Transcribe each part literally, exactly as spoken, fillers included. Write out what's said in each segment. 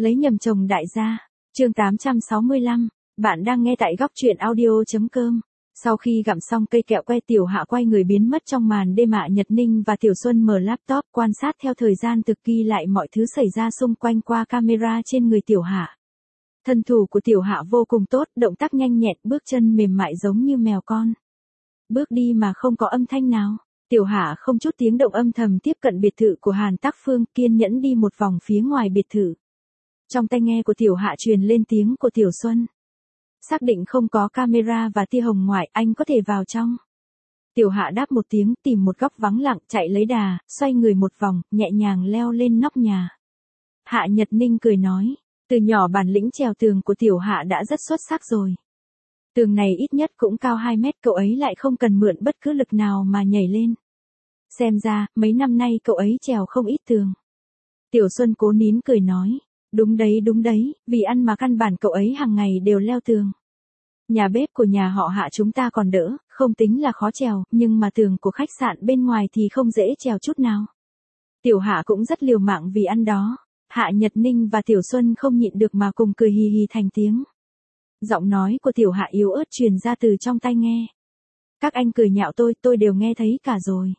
Lấy nhầm chồng đại gia. Chương tám trăm sáu mươi lăm, bạn đang nghe tại góc truyện audio.com. Sau khi gặm xong cây kẹo que, Tiểu Hạ quay người biến mất trong màn đêm. Hạ Nhật Ninh và Tiểu Xuân mở laptop quan sát theo thời gian thực ghi lại mọi thứ xảy ra xung quanh qua camera trên người Tiểu Hạ. Thân thủ của Tiểu Hạ vô cùng tốt, động tác nhanh nhẹn, bước chân mềm mại giống như mèo con. Bước đi mà không có âm thanh nào. Tiểu Hạ không chút tiếng động âm thầm tiếp cận biệt thự của Hàn Tắc Phương, kiên nhẫn đi một vòng phía ngoài biệt thự. Trong tai nghe của Tiểu Hạ truyền lên tiếng của Tiểu Xuân. Xác định không có camera và tia hồng ngoại, anh có thể vào trong. Tiểu Hạ đáp một tiếng, tìm một góc vắng lặng, chạy lấy đà, xoay người một vòng, nhẹ nhàng leo lên nóc nhà. Hạ Nhật Ninh cười nói, từ nhỏ bản lĩnh trèo tường của Tiểu Hạ đã rất xuất sắc rồi. Tường này ít nhất cũng cao hai mét, cậu ấy lại không cần mượn bất cứ lực nào mà nhảy lên. Xem ra, mấy năm nay cậu ấy trèo không ít tường. Tiểu Xuân cố nín cười nói, đúng đấy đúng đấy, vì ăn mà căn bản cậu ấy hàng ngày đều leo tường. Nhà bếp của nhà họ Hạ chúng ta còn đỡ, không tính là khó trèo, nhưng mà tường của khách sạn bên ngoài thì không dễ trèo chút nào. Tiểu Hạ cũng rất liều mạng vì ăn đó. Hạ Nhật Ninh và Tiểu Xuân không nhịn được mà cùng cười hì hì thành tiếng. Giọng nói của Tiểu Hạ yếu ớt truyền ra từ trong tai nghe. Các anh cười nhạo tôi, tôi đều nghe thấy cả rồi.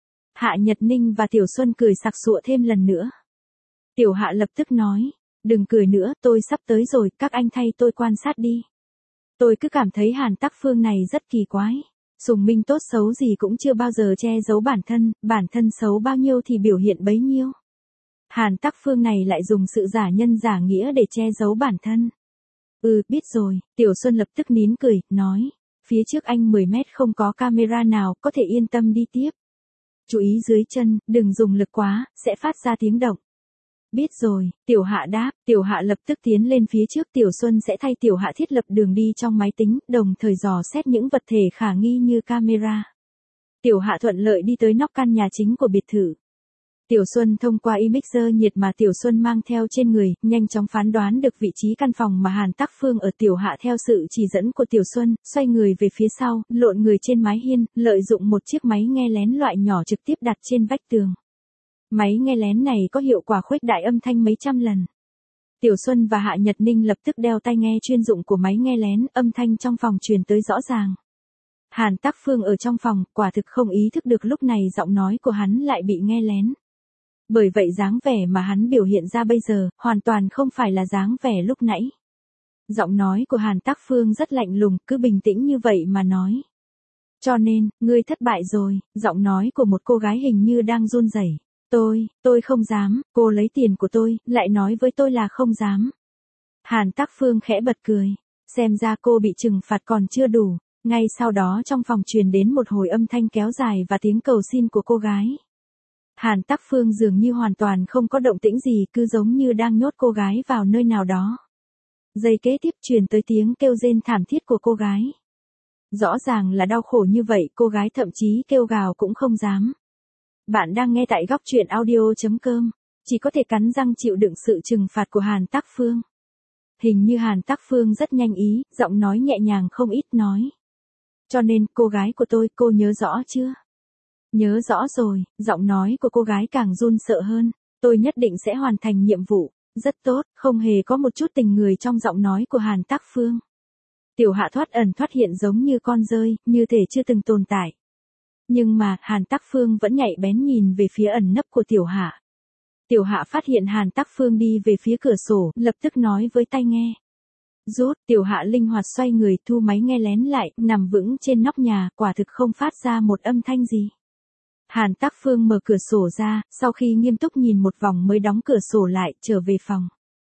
Hạ Nhật Ninh và Tiểu Xuân cười sặc sụa thêm lần nữa. Tiểu Hạ lập tức nói, đừng cười nữa, tôi sắp tới rồi, các anh thay tôi quan sát đi. Tôi cứ cảm thấy Hàn Tắc Phương này rất kỳ quái. Sùng Minh tốt xấu gì cũng chưa bao giờ che giấu bản thân, bản thân xấu bao nhiêu thì biểu hiện bấy nhiêu. Hàn Tắc Phương này lại dùng sự giả nhân giả nghĩa để che giấu bản thân. Ừ, biết rồi, Tiểu Xuân lập tức nín cười, nói, phía trước anh mười mét không có camera nào, có thể yên tâm đi tiếp. Chú ý dưới chân, đừng dùng lực quá, sẽ phát ra tiếng động. Biết rồi, Tiểu Hạ đáp, Tiểu Hạ lập tức tiến lên phía trước. Tiểu Xuân sẽ thay Tiểu Hạ thiết lập đường đi trong máy tính, đồng thời dò xét những vật thể khả nghi như camera. Tiểu Hạ thuận lợi đi tới nóc căn nhà chính của biệt thự. Tiểu Xuân thông qua imager nhiệt mà Tiểu Xuân mang theo trên người, nhanh chóng phán đoán được vị trí căn phòng mà Hàn Tắc Phương ở. Tiểu Hạ theo sự chỉ dẫn của Tiểu Xuân, xoay người về phía sau, lộn người trên mái hiên, lợi dụng một chiếc máy nghe lén loại nhỏ trực tiếp đặt trên vách tường. Máy nghe lén này có hiệu quả khuếch đại âm thanh mấy trăm lần. Tiểu Xuân và Hạ Nhật Ninh lập tức đeo tai nghe chuyên dụng của máy nghe lén, âm thanh trong phòng truyền tới rõ ràng. Hàn Tắc Phương ở trong phòng, quả thực không ý thức được lúc này giọng nói của hắn lại bị nghe lén. Bởi vậy dáng vẻ mà hắn biểu hiện ra bây giờ, hoàn toàn không phải là dáng vẻ lúc nãy. Giọng nói của Hàn Tắc Phương rất lạnh lùng, cứ bình tĩnh như vậy mà nói. Cho nên, ngươi thất bại rồi, giọng nói của một cô gái hình như đang run rẩy. Tôi, tôi không dám, cô lấy tiền của tôi, lại nói với tôi là không dám. Hàn Tắc Phương khẽ bật cười, xem ra cô bị trừng phạt còn chưa đủ. Ngay sau đó trong phòng truyền đến một hồi âm thanh kéo dài và tiếng cầu xin của cô gái. Hàn Tắc Phương dường như hoàn toàn không có động tĩnh gì, cứ giống như đang nhốt cô gái vào nơi nào đó. Giây kế tiếp truyền tới tiếng kêu rên thảm thiết của cô gái. Rõ ràng là đau khổ như vậy, cô gái thậm chí kêu gào cũng không dám. Bạn đang nghe tại góc truyện audio.com, chỉ có thể cắn răng chịu đựng sự trừng phạt của Hàn Tắc Phương. Hình như Hàn Tắc Phương rất nhanh ý, giọng nói nhẹ nhàng không ít nói. Cho nên, cô gái của tôi, cô nhớ rõ chưa? Nhớ rõ rồi, giọng nói của cô gái càng run sợ hơn. Tôi nhất định sẽ hoàn thành nhiệm vụ. Rất tốt, không hề có một chút tình người trong giọng nói của Hàn Tắc Phương. Tiểu Hạ thoát ẩn thoát hiện giống như con dơi, như thể chưa từng tồn tại. Nhưng mà, Hàn Tắc Phương vẫn nhạy bén nhìn về phía ẩn nấp của Tiểu Hạ. Tiểu Hạ phát hiện Hàn Tắc Phương đi về phía cửa sổ, lập tức nói với tai nghe. Rút, Tiểu Hạ linh hoạt xoay người, thu máy nghe lén lại, nằm vững trên nóc nhà, quả thực không phát ra một âm thanh gì. Hàn Tắc Phương mở cửa sổ ra, sau khi nghiêm túc nhìn một vòng mới đóng cửa sổ lại, trở về phòng.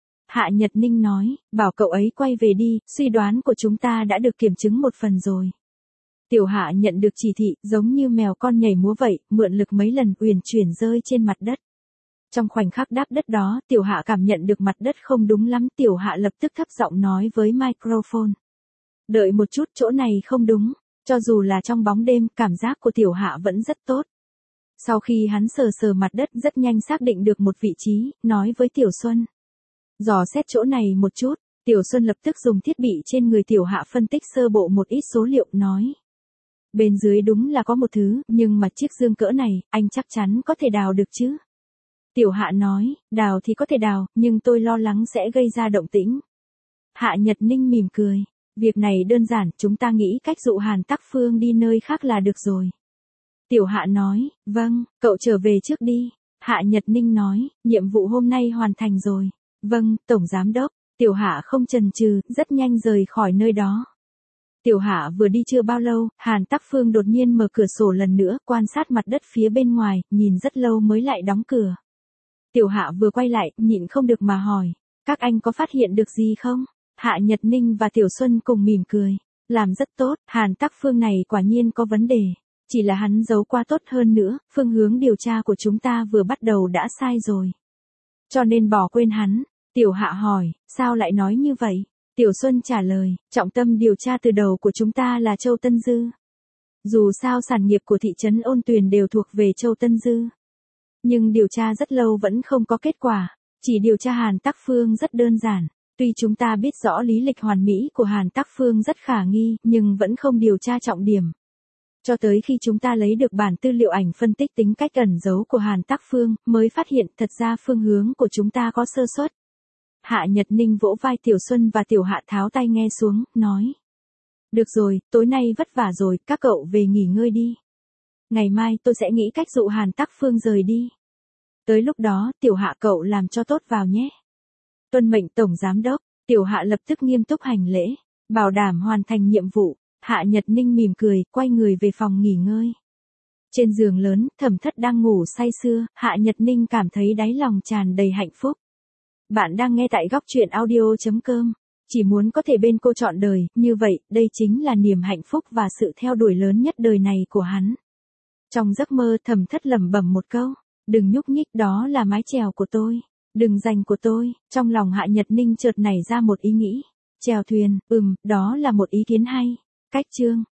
Hạ Nhật Ninh nói, bảo cậu ấy quay về đi, suy đoán của chúng ta đã được kiểm chứng một phần rồi. Tiểu Hạ nhận được chỉ thị, giống như mèo con nhảy múa vậy, mượn lực mấy lần uyển chuyển rơi trên mặt đất. Trong khoảnh khắc đáp đất đó, Tiểu Hạ cảm nhận được mặt đất không đúng lắm, Tiểu Hạ lập tức thấp giọng nói với microphone. Đợi một chút, chỗ này không đúng, cho dù là trong bóng đêm, cảm giác của Tiểu Hạ vẫn rất tốt. Sau khi hắn sờ sờ mặt đất rất nhanh xác định được một vị trí, nói với Tiểu Xuân. Dò xét chỗ này một chút, Tiểu Xuân lập tức dùng thiết bị trên người Tiểu Hạ phân tích sơ bộ một ít số liệu, nói. Bên dưới đúng là có một thứ, nhưng mà chiếc dương cỡ này, anh chắc chắn có thể đào được chứ? Tiểu Hạ nói, đào thì có thể đào, nhưng tôi lo lắng sẽ gây ra động tĩnh. Hạ Nhật Ninh mỉm cười. Việc này đơn giản, chúng ta nghĩ cách dụ Hàn Tắc Phương đi nơi khác là được rồi. Tiểu Hạ nói, vâng, cậu trở về trước đi. Hạ Nhật Ninh nói, nhiệm vụ hôm nay hoàn thành rồi. Vâng, Tổng Giám Đốc. Tiểu Hạ không chần chừ, rất nhanh rời khỏi nơi đó. Tiểu Hạ vừa đi chưa bao lâu, Hàn Tắc Phương đột nhiên mở cửa sổ lần nữa, quan sát mặt đất phía bên ngoài, nhìn rất lâu mới lại đóng cửa. Tiểu Hạ vừa quay lại, nhịn không được mà hỏi, các anh có phát hiện được gì không? Hạ Nhật Ninh và Tiểu Xuân cùng mỉm cười. Làm rất tốt, Hàn Tắc Phương này quả nhiên có vấn đề. Chỉ là hắn giấu qua tốt hơn nữa, phương hướng điều tra của chúng ta vừa bắt đầu đã sai rồi. Cho nên bỏ quên hắn. Tiểu Hạ hỏi, sao lại nói như vậy? Tiểu Xuân trả lời, trọng tâm điều tra từ đầu của chúng ta là Châu Tân Dư. Dù sao sản nghiệp của thị trấn Ôn Tuyền đều thuộc về Châu Tân Dư. Nhưng điều tra rất lâu vẫn không có kết quả. Chỉ điều tra Hàn Tắc Phương rất đơn giản. Tuy chúng ta biết rõ lý lịch hoàn mỹ của Hàn Tắc Phương rất khả nghi, nhưng vẫn không điều tra trọng điểm. Cho tới khi chúng ta lấy được bản tư liệu ảnh phân tích tính cách ẩn giấu của Hàn Tắc Phương, mới phát hiện thật ra phương hướng của chúng ta có sơ suất. Hạ Nhật Ninh vỗ vai Tiểu Xuân và Tiểu Hạ tháo tay nghe xuống, nói. Được rồi, tối nay vất vả rồi, các cậu về nghỉ ngơi đi. Ngày mai tôi sẽ nghĩ cách dụ Hàn Tắc Phương rời đi. Tới lúc đó, Tiểu Hạ cậu làm cho tốt vào nhé. Tuân mệnh Tổng Giám Đốc. Tiểu Hạ lập tức nghiêm túc hành lễ, bảo đảm hoàn thành nhiệm vụ. Hạ Nhật Ninh mỉm cười, quay người về phòng nghỉ ngơi. Trên giường lớn, Thẩm Thất đang ngủ say sưa, Hạ Nhật Ninh cảm thấy đáy lòng tràn đầy hạnh phúc. Bạn đang nghe tại góc truyện audio chấm com. Chỉ muốn có thể bên cô trọn đời, như vậy, đây chính là niềm hạnh phúc và sự theo đuổi lớn nhất đời này của hắn. Trong giấc mơ, Thẩm Thất lẩm bẩm một câu, đừng nhúc nhích, đó là mái chèo của tôi. Đừng giành của tôi. Trong lòng Hạ Nhật Ninh chợt nảy ra một ý nghĩ. Chèo thuyền, ừm, đó là một ý kiến hay. Cách chương.